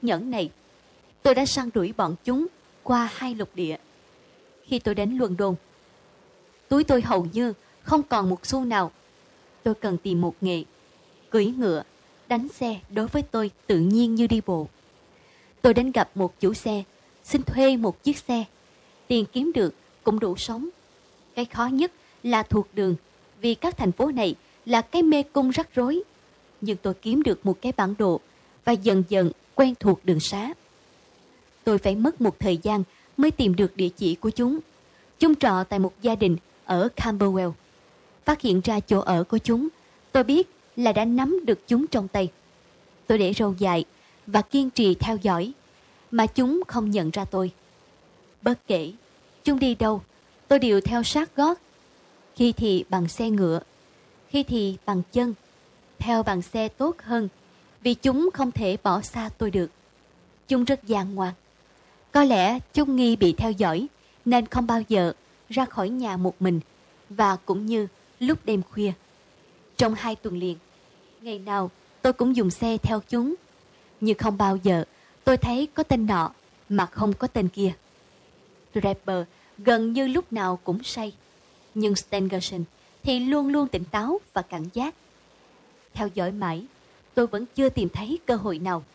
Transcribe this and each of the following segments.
nhẫn này. Tôi đã săn đuổi bọn chúng qua 2 lục địa. Khi tôi đến London, túi tôi hầu như không còn một xu nào. Tôi cần tìm một nghề. Cưỡi ngựa, đánh xe đối với tôi tự nhiên như đi bộ. Tôi đến gặp một chủ xe, xin thuê một chiếc xe. Tiền kiếm được cũng đủ sống. Cái khó nhất là thuộc đường, vì các thành phố này là cái mê cung rắc rối. Nhưng tôi kiếm được một cái bản đồ và dần dần quen thuộc đường xá. Tôi phải mất một thời gian mới tìm được địa chỉ của chúng. Chúng trọ tại một gia đình ở Camberwell. Phát hiện ra chỗ ở của chúng, tôi biết là đã nắm được chúng trong tay. Tôi để râu dài và kiên trì theo dõi, mà chúng không nhận ra tôi. Bất kể chúng đi đâu, tôi đều theo sát gót. Khi thì bằng xe ngựa, khi thì bằng chân. Theo bằng xe tốt hơn, vì chúng không thể bỏ xa tôi được. Chúng rất gian ngoan. Có lẽ chúng nghi bị theo dõi, nên không bao giờ ra khỏi nhà một mình, và cũng như lúc đêm khuya. Trong 2 tuần liền, ngày nào tôi cũng dùng xe theo chúng, nhưng không bao giờ tôi thấy có tên nọ mà không có tên kia. Draper gần như lúc nào cũng say, nhưng Stangerson thì luôn luôn tỉnh táo và cảnh giác. Theo dõi mãi, tôi vẫn chưa tìm thấy cơ hội nào.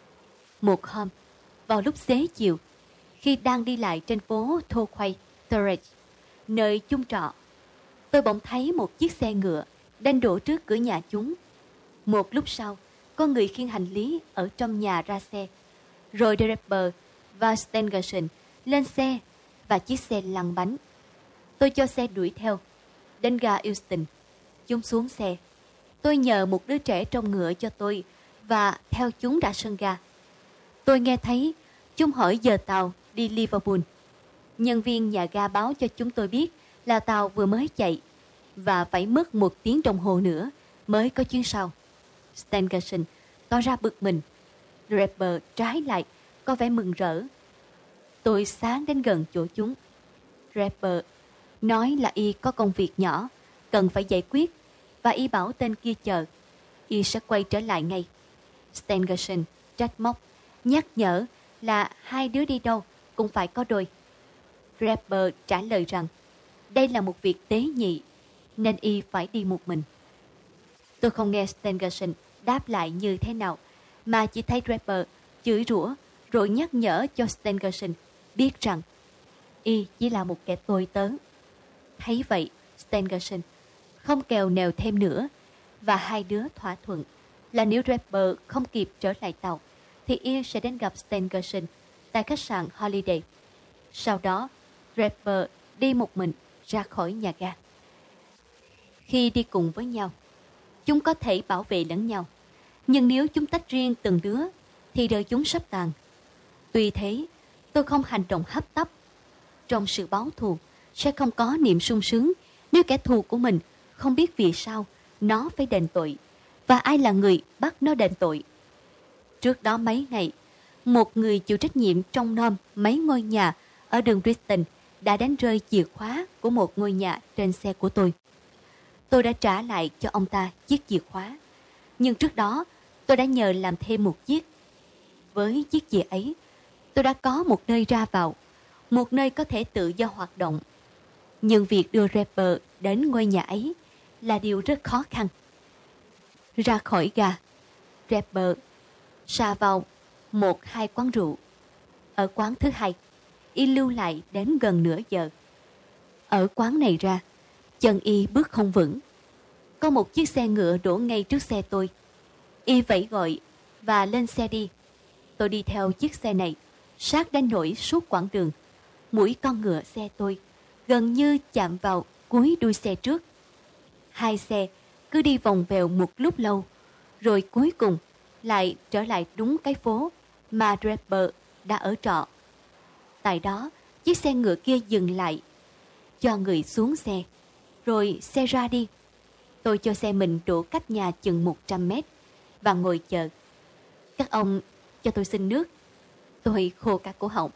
Một hôm, vào lúc xế chiều, khi đang đi lại trên phố Torquay, Thursday, nơi chung trọ, tôi bỗng thấy một chiếc xe ngựa đang đổ trước cửa nhà chúng. Một lúc sau, có người khiêng hành lý ở trong nhà ra xe. Rồi Draper và Stangerson lên xe và chiếc xe lăn bánh. Tôi cho xe đuổi theo. Đến ga Euston, chúng xuống xe. Tôi nhờ một đứa trẻ trong ngựa cho tôi và theo chúng ra sân ga. Tôi nghe thấy chúng hỏi giờ tàu đi Liverpool. Nhân viên nhà ga báo cho chúng tôi biết là tàu vừa mới chạy và phải mất 1 tiếng đồng hồ nữa mới có chuyến sau. Stangerson tỏ ra bực mình. Draper trái lại có vẻ mừng rỡ. Tôi sáng đến gần chỗ chúng. Draper nói là y có công việc nhỏ cần phải giải quyết, và y bảo tên kia chờ. Y sẽ quay trở lại ngay. Stangerson trách móc, nhắc nhở là 2 đứa đi đâu cũng phải có đôi. Draper trả lời rằng đây là một việc tế nhị, nên y phải đi một mình. Tôi không nghe Stangerson đáp lại như thế nào, mà chỉ thấy Draper chửi rủa rồi nhắc nhở cho Stangerson biết rằng y chỉ là một kẻ tồi tớ. Thấy vậy, Stangerson không kèo nèo thêm nữa, và 2 đứa thỏa thuận là nếu Draper không kịp trở lại tàu thì y sẽ đến gặp Stangerson tại khách sạn Holiday. Sau đó, Draper đi một mình ra khỏi nhà ga. Khi đi cùng với nhau, chúng có thể bảo vệ lẫn nhau, nhưng nếu chúng tách riêng từng đứa thì đời chúng sắp tàn. Tuy thế, tôi không hành động hấp tấp. Trong sự báo thù sẽ không có niềm sung sướng nếu kẻ thù của mình không biết vì sao nó phải đền tội, và ai là người bắt nó đền tội. Trước đó mấy ngày, một người chịu trách nhiệm trông nom mấy ngôi nhà ở đường Bristol đã đánh rơi chìa khóa của một ngôi nhà trên xe của tôi. Tôi đã trả lại cho ông ta chiếc chìa khóa, nhưng trước đó tôi đã nhờ làm thêm một chiếc. Với chiếc chìa ấy, tôi đã có một nơi ra vào, một nơi có thể tự do hoạt động. Nhưng việc đưa Draper đến ngôi nhà ấy là điều rất khó khăn. Ra khỏi ga, Draper sa vào 1-2 quán rượu. Ở quán thứ 2, y lưu lại đến gần nửa giờ. Ở quán này ra, chân y bước không vững. Có một chiếc xe ngựa đổ ngay trước xe tôi. Y vẫy gọi và lên xe đi. Tôi đi theo chiếc xe này, sát đến nỗi suốt quãng đường. Mũi con ngựa xe tôi gần như chạm vào cuối đuôi xe trước. 2 xe cứ đi vòng vèo một lúc lâu, rồi cuối cùng lại trở lại đúng cái phố mà Draper đã ở trọ. Tại đó, chiếc xe ngựa kia dừng lại, cho người xuống xe, rồi xe ra đi. Tôi cho xe mình đổ cách nhà chừng 100 mét và ngồi chờ. Các ông cho tôi xin nước. Tôi khô cả cổ họng.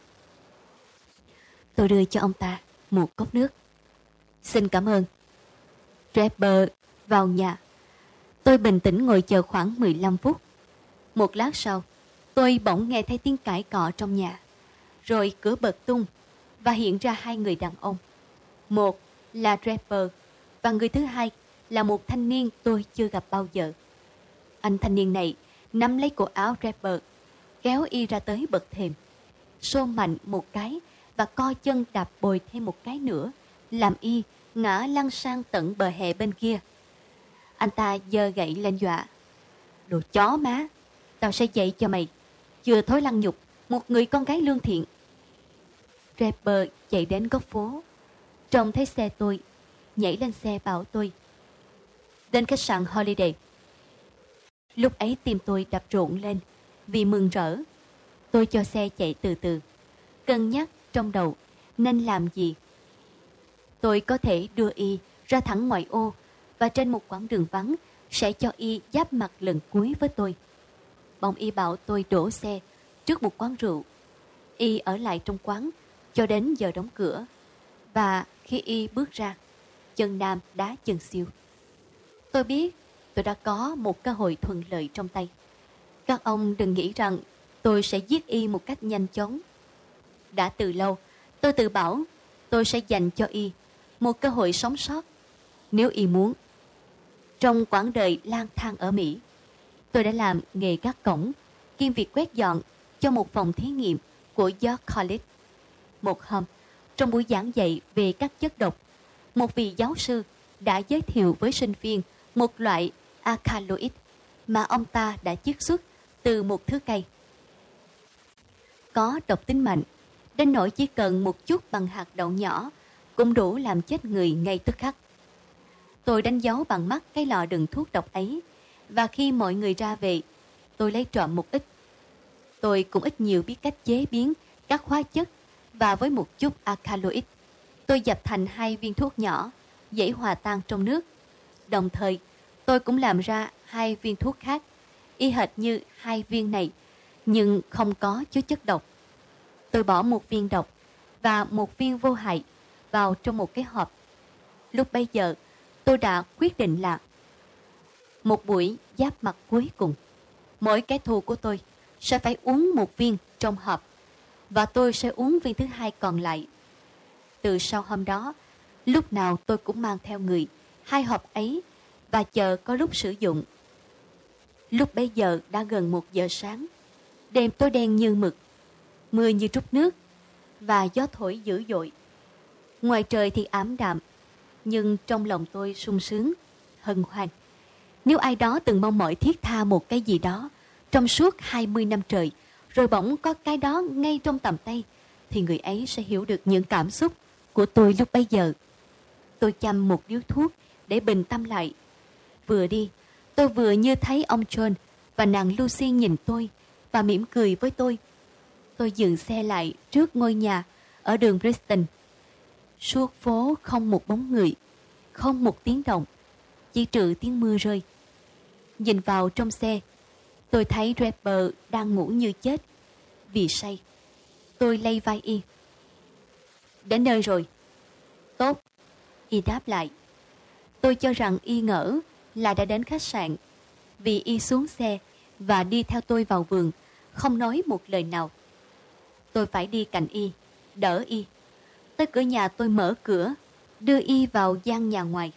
Tôi đưa cho ông ta một cốc nước. Xin cảm ơn. Draper vào nhà. Tôi bình tĩnh ngồi chờ khoảng 15 phút. Một lát sau, Tôi bỗng nghe thấy tiếng cãi cọ trong nhà. Rồi cửa bật tung và hiện ra hai người đàn ông. Một là Draper và người thứ hai là một thanh niên tôi chưa gặp bao giờ. Anh thanh niên này nắm lấy cổ áo Draper, kéo y ra tới bậc thềm, xô mạnh một cái và co chân đạp bồi thêm một cái nữa, làm y ngã lăn sang tận bờ hè bên kia. Anh ta giơ gậy lên dọa. Đồ chó má, tao sẽ dạy cho mày. Chưa thối lăng nhục một người con gái lương thiện. Draper chạy đến góc phố, trông thấy xe tôi, nhảy lên xe bảo tôi đến khách sạn Holiday. Lúc ấy tim tôi đập rộn lên vì mừng rỡ. Tôi cho xe chạy từ từ, cân nhắc trong đầu nên làm gì. Tôi có thể đưa y ra thẳng ngoại ô và trên một quãng đường vắng sẽ cho y giáp mặt lần cuối với tôi. Bỗng y bảo tôi đổ xe trước một quán rượu. Y ở lại trong quán cho đến giờ đóng cửa, và khi y bước ra, chân nam đá chân siêu. Tôi biết tôi đã có một cơ hội thuận lợi trong tay. Các ông đừng nghĩ rằng tôi sẽ giết y một cách nhanh chóng. Đã từ lâu tôi tự bảo tôi sẽ dành cho y một cơ hội sống sót nếu y muốn. Trong quãng đời lang thang ở Mỹ, tôi đã làm nghề gác cổng kiêm việc quét dọn cho một phòng thí nghiệm của York College. Một hôm, trong buổi giảng dạy về các chất độc, một vị giáo sư đã giới thiệu với sinh viên một loại alkaloid mà ông ta đã chiết xuất từ một thứ cây. Có độc tính mạnh, đến nỗi chỉ cần một chút bằng hạt đậu nhỏ cũng đủ làm chết người ngay tức khắc. Tôi đánh dấu bằng mắt cái lọ đựng thuốc độc ấy, và khi mọi người ra về, tôi lấy trộm một ít. Tôi cũng ít nhiều biết cách chế biến các hóa chất, và với một chút alkaloid, tôi dập thành 2 viên thuốc nhỏ, dễ hòa tan trong nước. Đồng thời, tôi cũng làm ra 2 viên thuốc khác, y hệt như 2 viên này, nhưng không có chứa chất độc. Tôi bỏ một viên độc và một viên vô hại vào trong một cái hộp. Lúc bấy giờ, tôi đã quyết định là một buổi giáp mặt cuối cùng, mỗi kẻ thù của tôi sẽ phải uống một viên trong hộp, và tôi sẽ uống viên thứ hai còn lại. Từ sau hôm đó, lúc nào tôi cũng mang theo người 2 hộp ấy và chờ có lúc sử dụng. Lúc bấy giờ đã gần 1 giờ sáng. Đêm tối đen như mực, mưa như trút nước, và gió thổi dữ dội. Ngoài trời thì ảm đạm, nhưng trong lòng tôi sung sướng, hân hoan. Nếu ai đó từng mong mỏi thiết tha một cái gì đó trong suốt 20 năm trời, rồi bỗng có cái đó ngay trong tầm tay, thì người ấy sẽ hiểu được những cảm xúc của tôi lúc bấy giờ. Tôi châm một điếu thuốc để bình tâm lại. Vừa đi, tôi vừa như thấy ông John và nàng Lucy nhìn tôi và mỉm cười với tôi. Tôi dừng xe lại trước ngôi nhà ở đường Brixton. Suốt phố không một bóng người, không một tiếng động, chỉ trừ tiếng mưa rơi. Nhìn vào trong xe, tôi thấy Draper đang ngủ như chết vì say. Tôi lay vai y. Đến nơi rồi. Tốt, y đáp lại. Tôi cho rằng y ngỡ là đã đến khách sạn, vì y xuống xe và đi theo tôi vào vườn, không nói một lời nào. Tôi phải đi cạnh y, đỡ y. Tới cửa nhà tôi mở cửa, đưa y vào gian nhà ngoài.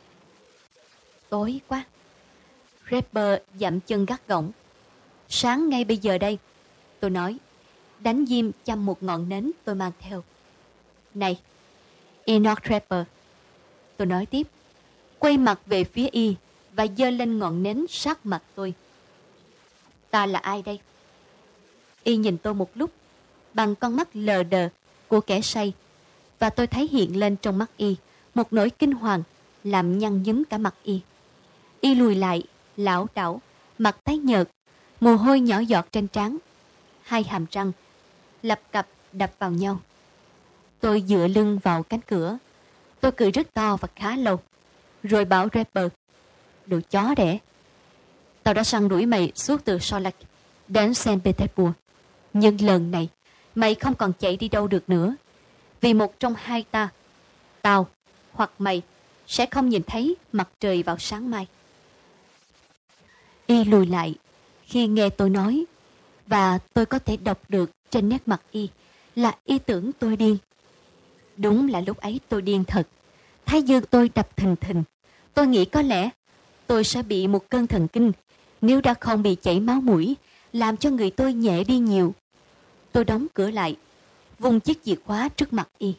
Tối quá. Draper dậm chân gắt gỏng. Sáng ngay bây giờ đây, tôi nói, đánh diêm châm một ngọn nến tôi mang theo. Này, Enoch Draper, tôi nói tiếp, quay mặt về phía y và giơ lên ngọn nến sát mặt tôi. Ta là ai đây? Y nhìn tôi một lúc bằng con mắt lờ đờ của kẻ say, và tôi thấy hiện lên trong mắt y một nỗi kinh hoàng làm nhăn nhúm cả mặt y. Y lùi lại, lảo đảo, mặt tái nhợt, mồ hôi nhỏ giọt trên trán, 2 hàm răng lập cập đập vào nhau. Tôi dựa lưng vào cánh cửa. Tôi cười rất to và khá lâu, rồi bảo Draper, đồ chó đẻ, tao đã săn đuổi mày suốt từ Solak đến Saint Petersburg, nhưng lần này mày không còn chạy đi đâu được nữa, vì một trong hai ta, tao hoặc mày, sẽ không nhìn thấy mặt trời vào sáng mai. Y lùi lại khi nghe tôi nói, Và tôi có thể đọc được trên nét mặt y là y tưởng tôi điên. Đúng là lúc ấy tôi điên thật. Thái dương tôi đập thình thình. Tôi nghĩ có lẽ tôi sẽ bị một cơn thần kinh nếu đã không bị chảy máu mũi, làm cho người tôi nhẹ đi nhiều. Tôi đóng cửa lại, vung chiếc chìa khóa trước mặt y.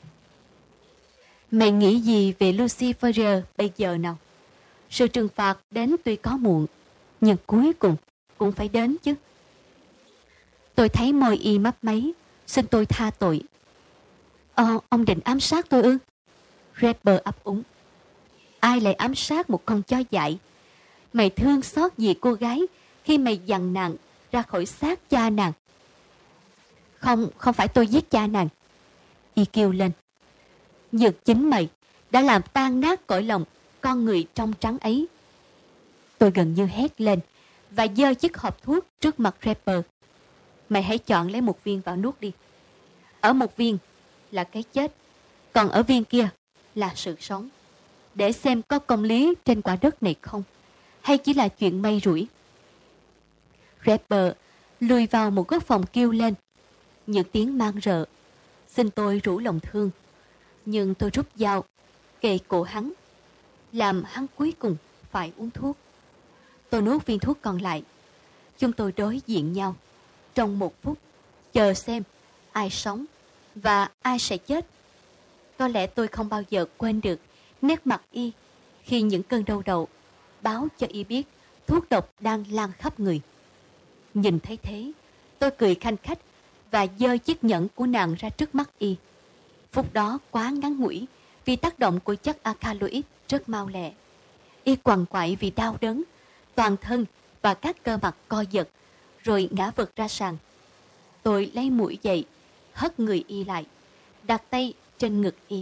Mày nghĩ gì về Lucy Ferrier bây giờ nào? Sự trừng phạt đến tuy có muộn, nhưng cuối cùng cũng phải đến chứ. Tôi thấy môi y mấp máy, xin tôi tha tội. Ông định ám sát tôi ư? Redbird ấp úng. Ai lại ám sát một con chó dại? Mày thương xót gì cô gái khi mày dằn nàng ra khỏi xác cha nàng? Không phải tôi giết cha nàng. Y kêu lên. Nhưng chính mày đã làm tan nát cõi lòng con người trong trắng ấy. Tôi gần như hét lên và giơ chiếc hộp thuốc trước mặt Redbird. Mày hãy chọn lấy một viên vào nuốt đi. Ở một viên là cái chết, còn ở viên kia là sự sống. Để xem có công lý trên quả đất này không, hay chỉ là chuyện may rủi. Redbird lùi vào một góc phòng kêu lên những tiếng mang rợ. Xin tôi rủ lòng thương, nhưng tôi rút dao kề cổ hắn, làm hắn cuối cùng phải uống thuốc. Tôi nuốt viên thuốc còn lại. Chúng tôi đối diện nhau trong 1 phút, chờ xem ai sống và ai sẽ chết. Có lẽ tôi không bao giờ quên được nét mặt y khi những cơn đau đầu báo cho y biết thuốc độc đang lan khắp người. Nhìn thấy thế, tôi cười khanh khách và giơ chiếc nhẫn của nàng ra trước mắt y. Phút đó quá ngắn ngủi vì tác động của chất alkaloid rất mau lẹ. Y quằn quại vì đau đớn, toàn thân và các cơ mặt co giật, rồi ngã vật ra sàn. Tôi lấy mũi dậy, hất người y lại, đặt tay trên ngực y.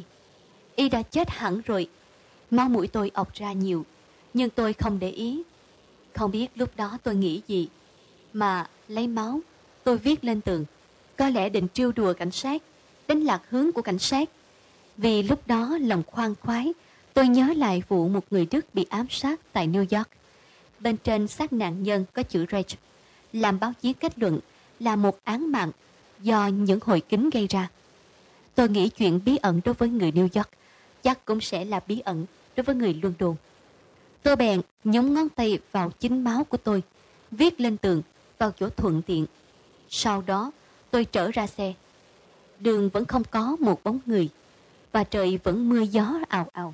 Y đã chết hẳn rồi. Máu mũi tôi ọc ra nhiều, nhưng tôi không để ý. Không biết lúc đó tôi nghĩ gì, mà lấy máu tôi viết lên tường. Có lẽ định trêu đùa cảnh sát, đánh lạc hướng của cảnh sát. Vì lúc đó lòng khoan khoái, tôi nhớ lại vụ một người Đức bị ám sát tại New York. Bên trên xác nạn nhân có chữ Reich, làm báo chí kết luận là một án mạng do những hồi kính gây ra. Tôi nghĩ chuyện bí ẩn đối với người New York chắc cũng sẽ là bí ẩn đối với người London. Tôi bèn nhúng ngón tay vào chính máu của tôi, viết lên tường vào chỗ thuận tiện. Sau đó tôi trở ra xe. Đường vẫn không có một bóng người và trời vẫn mưa gió ào ào.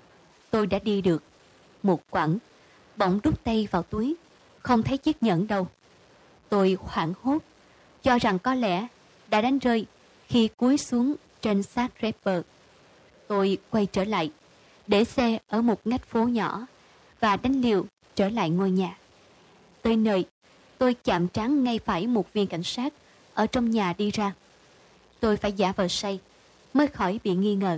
Tôi đã đi được một quãng, bỗng đút tay vào túi, không thấy chiếc nhẫn đâu. Tôi hoảng hốt, cho rằng có lẽ đã đánh rơi khi cúi xuống trên xác Redbird. Tôi quay trở lại, để xe ở một ngách phố nhỏ và đánh liều trở lại ngôi nhà. Tới nơi, tôi chạm trán ngay phải một viên cảnh sát ở trong nhà đi ra. Tôi phải giả vờ say mới khỏi bị nghi ngờ.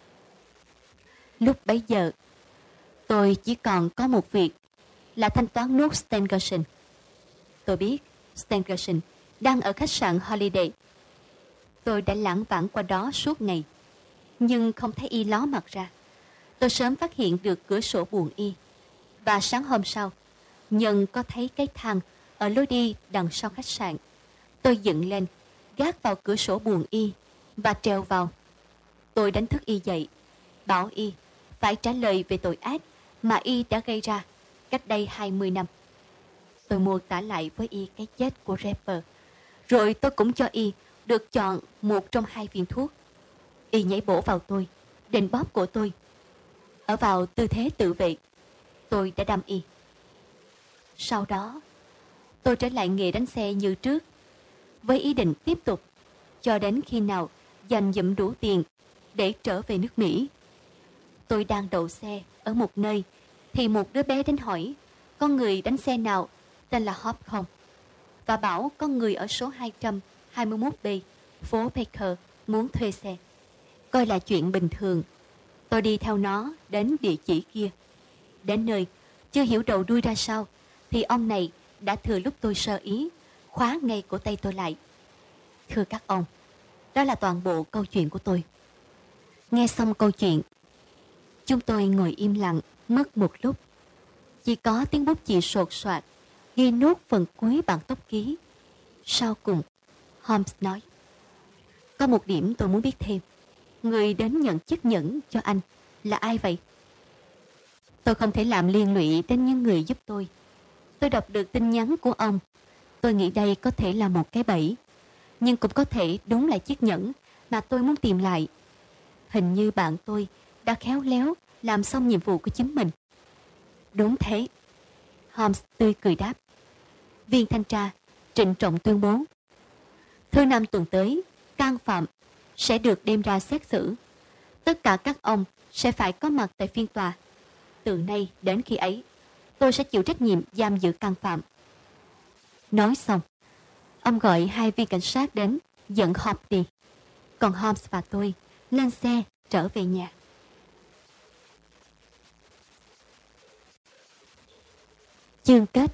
Lúc bấy giờ, tôi chỉ còn có một việc là thanh toán nốt Stengerson. Tôi biết Stengerson đang ở khách sạn Holiday. Tôi đã lãng vãng qua đó suốt ngày, nhưng không thấy y ló mặt ra. Tôi sớm phát hiện được cửa sổ buồng y, và sáng hôm sau, nhân có thấy cái thang ở lối đi đằng sau khách sạn. Tôi dựng lên, gác vào cửa sổ buồng y và trèo vào. Tôi đánh thức y dậy, bảo y phải trả lời về tội ác mà y đã gây ra cách đây 20 năm. Tôi mô tả lại với y cái chết của Rapper, rồi tôi cũng cho y được chọn một trong 2 viên thuốc. Y nhảy bổ vào tôi, định bóp cổ tôi. Ở vào tư thế tự vệ, tôi đã đâm y. Sau đó, tôi trở lại nghề đánh xe như trước, với ý định tiếp tục cho đến khi nào dành dụm đủ tiền để trở về nước Mỹ. Tôi đang đậu xe ở một nơi thì một đứa bé đến hỏi có người đánh xe nào tên là Hop không, và bảo có người ở số 221B phố Baker muốn thuê xe. Coi là chuyện bình thường, tôi đi theo nó đến địa chỉ kia. Đến nơi, chưa hiểu đầu đuôi ra sao thì ông này đã thừa lúc tôi sơ ý khóa ngay cổ tay tôi lại. Thưa các ông, đó là toàn bộ câu chuyện của tôi. Nghe xong câu chuyện, chúng tôi ngồi im lặng mất một lúc. Chỉ có tiếng bút chì sột soạt ghi nốt phần cuối bản tốc ký. Sau cùng, Holmes nói, có một điểm tôi muốn biết thêm. Người đến nhận chiếc nhẫn cho anh là ai vậy? Tôi không thể làm liên lụy đến những người giúp tôi. Tôi đọc được tin nhắn của ông. Tôi nghĩ đây có thể là một cái bẫy. Nhưng cũng có thể đúng là chiếc nhẫn mà tôi muốn tìm lại. Hình như bạn tôi đã khéo léo làm xong nhiệm vụ của chính mình. Đúng thế. Holmes tươi cười đáp. Viên thanh tra trịnh trọng tuyên bố. Thứ năm tuần tới, can phạm sẽ được đem ra xét xử. Tất cả các ông sẽ phải có mặt tại phiên tòa. Từ nay đến khi ấy, tôi sẽ chịu trách nhiệm giam giữ can phạm. Nói xong, ông gọi 2 viên cảnh sát đến dẫn Hobbs đi. Còn Holmes và tôi lên xe trở về nhà. Chương kết.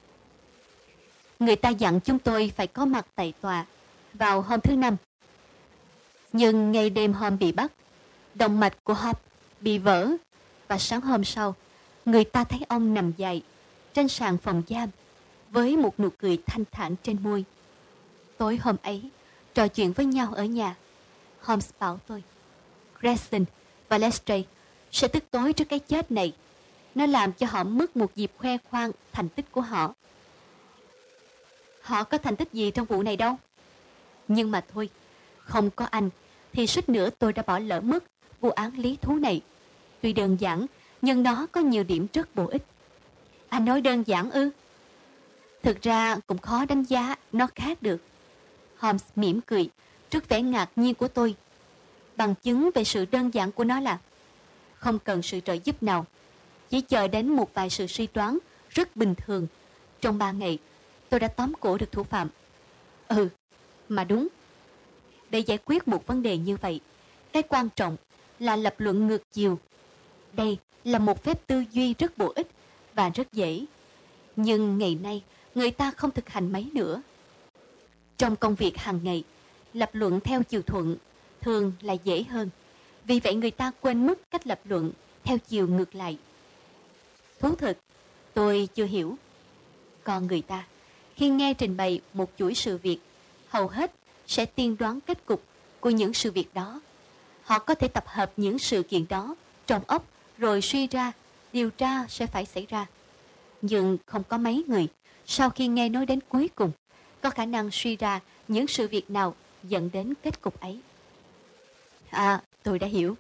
Người ta dặn chúng tôi phải có mặt tại tòa vào hôm thứ Năm. Nhưng ngay đêm hôm bị bắt, động mạch của Hobbs bị vỡ và sáng hôm sau, người ta thấy ông nằm dậy trên sàn phòng giam với một nụ cười thanh thản trên môi. Tối hôm ấy, trò chuyện với nhau ở nhà, Holmes bảo tôi, Gregson và Lestrade sẽ tức tối trước cái chết này. Nó làm cho họ mất một dịp khoe khoang thành tích của họ. Họ có thành tích gì trong vụ này đâu. Nhưng mà thôi, không có anh thì suýt nữa tôi đã bỏ lỡ mất vụ án lý thú này. Tuy đơn giản, nhưng nó có nhiều điểm rất bổ ích. Anh nói đơn giản ư? Thực ra cũng khó đánh giá nó khác được. Holmes mỉm cười trước vẻ ngạc nhiên của tôi. Bằng chứng về sự đơn giản của nó là không cần sự trợ giúp nào. Chỉ chờ đến một vài sự suy đoán rất bình thường. Trong 3 ngày, tôi đã tóm cổ được thủ phạm. Mà đúng. Để giải quyết một vấn đề như vậy, cái quan trọng là lập luận ngược chiều. Đây là một phép tư duy rất bổ ích và rất dễ. Nhưng ngày nay, người ta không thực hành mấy nữa. Trong công việc hàng ngày, lập luận theo chiều thuận thường là dễ hơn. Vì vậy người ta quên mất cách lập luận theo chiều ngược lại. Thú thực, tôi chưa hiểu. Còn người ta, khi nghe trình bày một chuỗi sự việc, hầu hết sẽ tiên đoán kết cục của những sự việc đó. Họ có thể tập hợp những sự kiện đó trong óc rồi suy ra điều tra sẽ phải xảy ra. Nhưng không có mấy người sau khi nghe nói đến cuối cùng có khả năng suy ra những sự việc nào dẫn đến kết cục ấy. Tôi đã hiểu.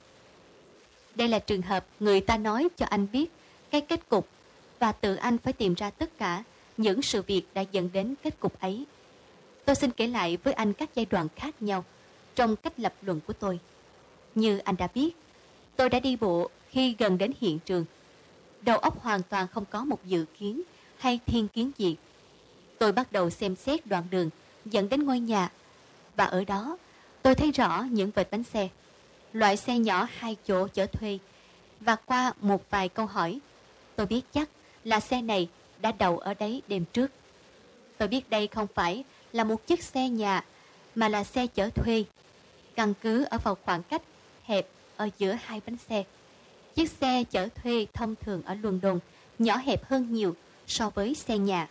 Đây là trường hợp người ta nói cho anh biết cái kết cục và tự anh phải tìm ra tất cả những sự việc đã dẫn đến kết cục ấy. Tôi xin kể lại với anh các giai đoạn khác nhau trong cách lập luận của tôi. Như anh đã biết, tôi đã đi bộ khi gần đến hiện trường. Đầu óc hoàn toàn không có một dự kiến hay thiên kiến gì. Tôi bắt đầu xem xét đoạn đường dẫn đến ngôi nhà. Và ở đó, tôi thấy rõ những vệt bánh xe. Loại xe nhỏ 2 chỗ chở thuê. Và qua một vài câu hỏi, tôi biết chắc là xe này đã đậu ở đấy đêm trước. Tôi biết đây không phải là một chiếc xe nhà, mà là xe chở thuê. Căn cứ ở vào khoảng cách hẹp ở giữa 2 bánh xe. Chiếc xe chở thuê thông thường ở London nhỏ hẹp hơn nhiều so với xe nhà.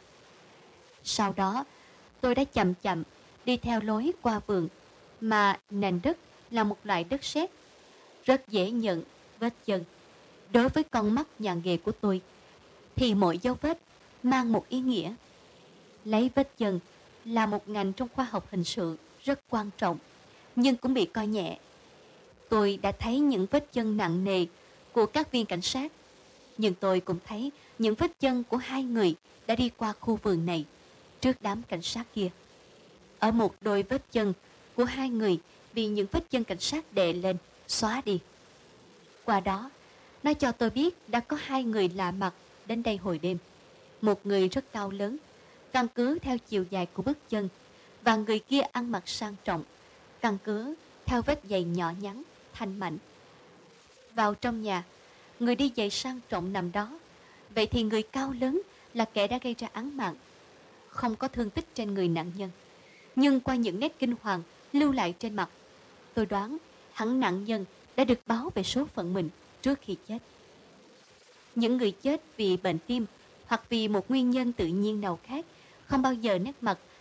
Sau đó, tôi đã chậm chậm đi theo lối qua vườn, mà nền đất là một loại đất sét, rất dễ nhận vết chân. Đối với con mắt nhà nghề của tôi, thì mỗi dấu vết mang một ý nghĩa. Lấy vết chân là một ngành trong khoa học hình sự rất quan trọng, nhưng cũng bị coi nhẹ. Tôi đã thấy những vết chân nặng nề của các viên cảnh sát, nhưng tôi cũng thấy những vết chân của 2 người đã đi qua khu vườn này trước đám cảnh sát kia. Ở một đôi vết chân của 2 người bị những vết chân cảnh sát đè lên, xóa đi. Qua đó, nó cho tôi biết đã có 2 người lạ mặt đến đây hồi đêm. Một người rất cao lớn, căn cứ theo chiều dài của bước chân, và người kia ăn mặc sang trọng, căn cứ theo vết giày nhỏ nhắn, thanh mảnh. Vào trong nhà, người đi giày sang trọng nằm đó. Vậy thì người cao lớn là kẻ đã gây ra án mạng. Không có thương tích trên người nạn nhân, nhưng qua những nét kinh hoàng lưu lại trên mặt, tôi đoán hẳn nạn nhân đã được báo về số phận mình trước khi chết. Những người chết vì bệnh tim hoặc vì một nguyên nhân tự nhiên nào khác không bao giờ nét mặt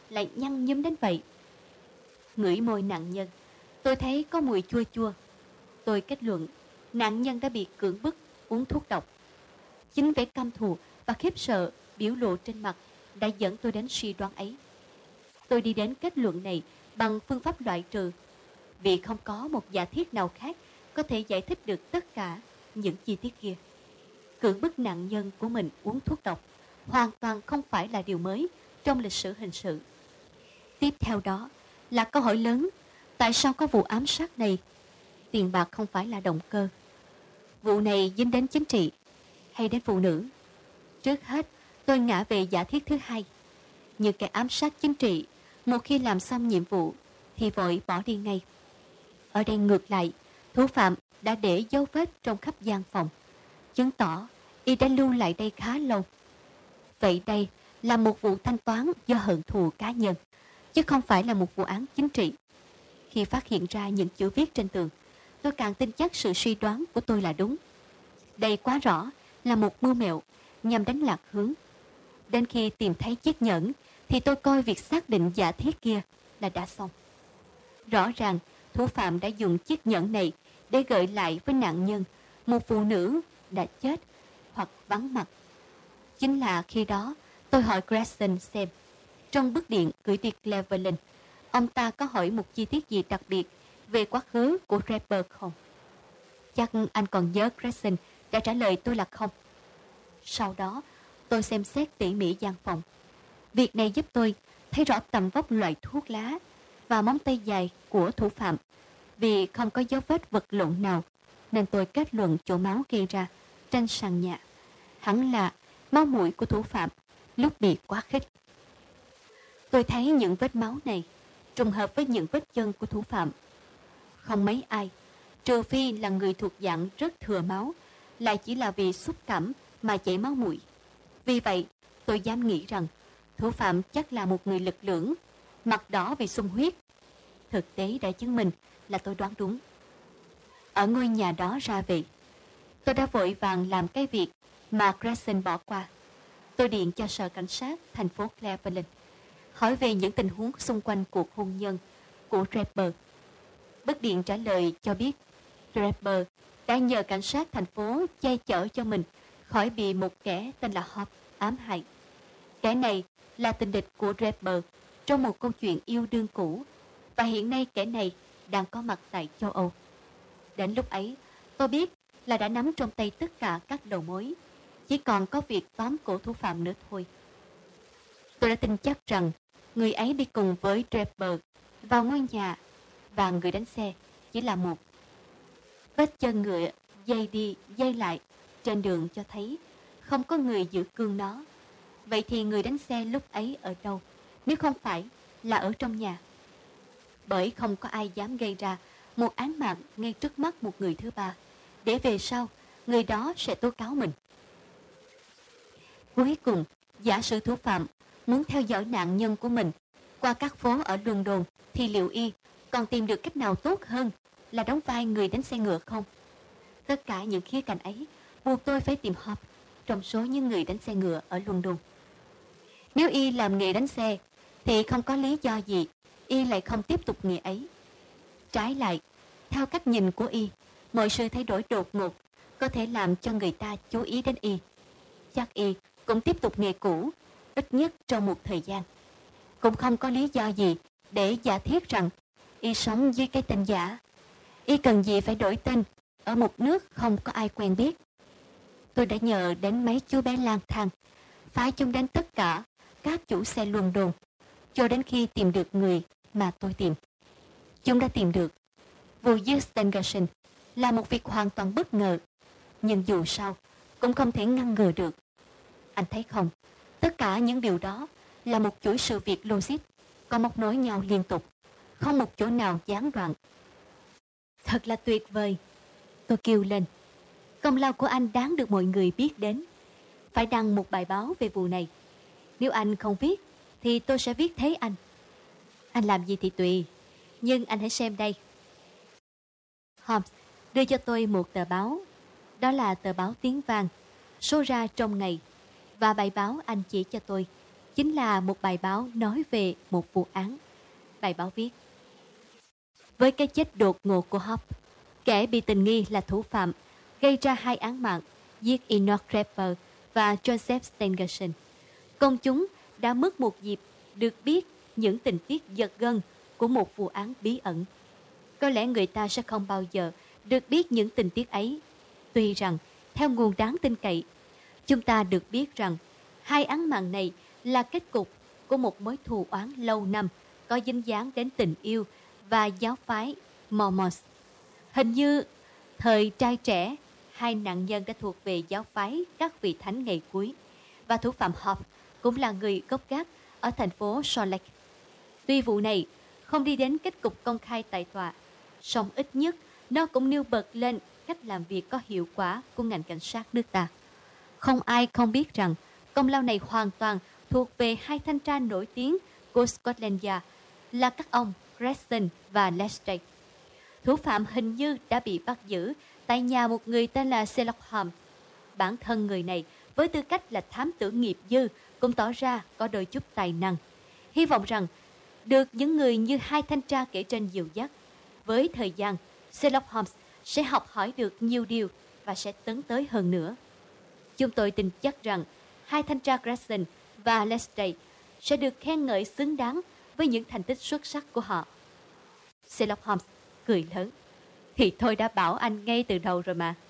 lại nhăn nhúm đến vậy. Ngửi môi nạn nhân, tôi thấy có mùi chua chua. Tôi kết luận nạn nhân đã bị cưỡng bức uống thuốc độc. Chính vẻ căm thù và khiếp sợ biểu lộ trên mặt đã dẫn tôi đến suy đoán ấy. Tôi đi đến kết luận này bằng phương pháp loại trừ, vì không có một giả thiết nào khác có thể giải thích được tất cả những chi tiết kia. Cưỡng bức nạn nhân của mình uống thuốc độc hoàn toàn không phải là điều mới trong lịch sử hình sự. Tiếp theo đó là câu hỏi lớn: tại sao có vụ ám sát này? Tiền bạc không phải là động cơ. Vụ này dính đến chính trị hay đến phụ nữ? Trước hết, tôi ngã về giả thiết thứ hai. Những kẻ ám sát chính trị, một khi làm xong nhiệm vụ thì vội bỏ đi ngay. Ở đây ngược lại, thủ phạm đã để dấu vết trong khắp gian phòng, chứng tỏ y đã lưu lại đây khá lâu. Vậy đây là một vụ thanh toán do hận thù cá nhân, chứ không phải là một vụ án chính trị. Khi phát hiện ra những chữ viết trên tường, tôi càng tin chắc sự suy đoán của tôi là đúng. Đây quá rõ là một mưu mẹo nhằm đánh lạc hướng. Đến khi tìm thấy chiếc nhẫn thì tôi coi việc xác định giả thiết kia là đã xong. Rõ ràng thủ phạm đã dùng chiếc nhẫn này để gợi lại với nạn nhân một phụ nữ đã chết hoặc vắng mặt. Chính là khi đó tôi hỏi Grayson xem trong bức điện gửi đi Cleveland, ông ta có hỏi một chi tiết gì đặc biệt về quá khứ của Draper không? Chắc anh còn nhớ Grayson đã trả lời tôi là không. Sau đó tôi xem xét tỉ mỉ gian phòng. Việc này giúp tôi thấy rõ tầm vóc loại thuốc lá và móng tay dài của thủ phạm. Vì không có dấu vết vật lộn nào nên tôi kết luận chỗ máu gây ra trên sàn nhà hẳn là máu mũi của thủ phạm lúc bị quá khích. Tôi thấy những vết máu này trùng hợp với những vết chân của thủ phạm. Không mấy ai, trừ phi là người thuộc dạng rất thừa máu, lại chỉ là vì xúc cảm mà chảy máu mũi. Vì vậy, tôi dám nghĩ rằng thủ phạm chắc là một người lực lưỡng, mặt đỏ vì sung huyết. Thực tế đã chứng minh là tôi đoán đúng. Ở ngôi nhà đó ra về, tôi đã vội vàng làm cái việc mà Grayson bỏ qua. Tôi điện cho sở cảnh sát thành phố Cleveland, hỏi về những tình huống xung quanh cuộc hôn nhân của Draper. Bức điện trả lời cho biết Draper đã nhờ cảnh sát thành phố che chở cho mình khỏi bị một kẻ tên là Hobbs ám hại. Kẻ này là tình địch của Draper trong một câu chuyện yêu đương cũ, và hiện nay kẻ này đang có mặt tại châu Âu. Đến lúc ấy, tôi biết là đã nắm trong tay tất cả các đầu mối, chỉ còn có việc tóm cổ thủ phạm nữa thôi. Tôi đã tin chắc rằng người ấy đi cùng với Draper vào ngôi nhà, và người đánh xe chỉ là một. Vết chân ngựa dây đi dây lại trên đường cho thấy không có người giữ cương nó. Vậy thì người đánh xe lúc ấy ở đâu, nếu không phải là ở trong nhà? Bởi không có ai dám gây ra một án mạng ngay trước mắt một người thứ ba, để về sau người đó sẽ tố cáo mình. Cuối cùng, giả sử thủ phạm muốn theo dõi nạn nhân của mình qua các phố ở London, thì liệu y còn tìm được cách nào tốt hơn là đóng vai người đánh xe ngựa không? Tất cả những khía cạnh ấy buộc tôi phải tìm Hobbs trong số những người đánh xe ngựa ở London. Nếu y làm nghề đánh xe thì không có lý do gì y lại không tiếp tục nghề ấy. Trái lại, theo cách nhìn của y, mọi sự thay đổi đột ngột có thể làm cho người ta chú ý đến y. Chắc y cũng tiếp tục nghề cũ, ít nhất trong một thời gian. Cũng không có lý do gì để giả thiết rằng y sống dưới cái tên giả. Y cần gì phải đổi tên ở một nước không có ai quen biết. Tôi đã nhờ đến mấy chú bé lang thang, phái chúng đến tất cả các chủ xe London, cho đến khi tìm được người mà tôi tìm. Chúng đã tìm được. Vụ giết Stengerson là một việc hoàn toàn bất ngờ, nhưng dù sao cũng không thể ngăn ngừa được. Anh thấy không, tất cả những điều đó là một chuỗi sự việc logic, có móc nối nhau liên tục, không một chỗ nào gián đoạn. Thật là tuyệt vời, tôi kêu lên. Công lao của anh đáng được mọi người biết đến. Phải đăng một bài báo về vụ này. Nếu anh không viết thì tôi sẽ viết thế anh. Anh làm gì thì tùy, nhưng anh hãy xem đây. Holmes đưa cho tôi một tờ báo. Đó là tờ báo Tiếng Vang, số ra trong ngày. Và bài báo anh chỉ cho tôi chính là một bài báo nói về một vụ án. Bài báo viết: với cái chết đột ngột của Hobbs, kẻ bị tình nghi là thủ phạm gây ra 2 án mạng giết Enoch Draper và Joseph Stangerson, công chúng đã mất một dịp được biết những tình tiết giật gân của một vụ án bí ẩn. Có lẽ người ta sẽ không bao giờ được biết những tình tiết ấy. Tuy rằng, theo nguồn đáng tin cậy, chúng ta được biết rằng 2 án mạng này là kết cục của một mối thù oán lâu năm có dính dáng đến tình yêu và giáo phái Mormons. Hình như thời trai trẻ, 2 nạn nhân đã thuộc về giáo phái các vị thánh ngày cuối, và thủ phạm Hobbs cũng là người gốc gác ở thành phố Salt Lake. Tuy vụ này không đi đến kết cục công khai tại tòa, song ít nhất nó cũng nêu bật lên cách làm việc có hiệu quả của ngành cảnh sát nước ta. Không ai không biết rằng công lao này hoàn toàn thuộc về 2 thanh tra nổi tiếng của Scotland Yard là các ông Gresson và Lestrade. Thủ phạm hình như đã bị bắt giữ tại nhà một người tên là Sherlock Holmes. Bản thân người này với tư cách là thám tử nghiệp dư cũng tỏ ra có đôi chút tài năng. Hy vọng rằng được những người như 2 thanh tra kể trên dìu dắt, với thời gian, Sherlock Holmes sẽ học hỏi được nhiều điều và sẽ tấn tới hơn nữa. Chúng tôi tin chắc rằng 2 thanh tra Gresson và Lestrade sẽ được khen ngợi xứng đáng với những thành tích xuất sắc của họ. Sherlock Holmes cười lớn: thì tôi đã bảo anh ngay từ đầu rồi mà.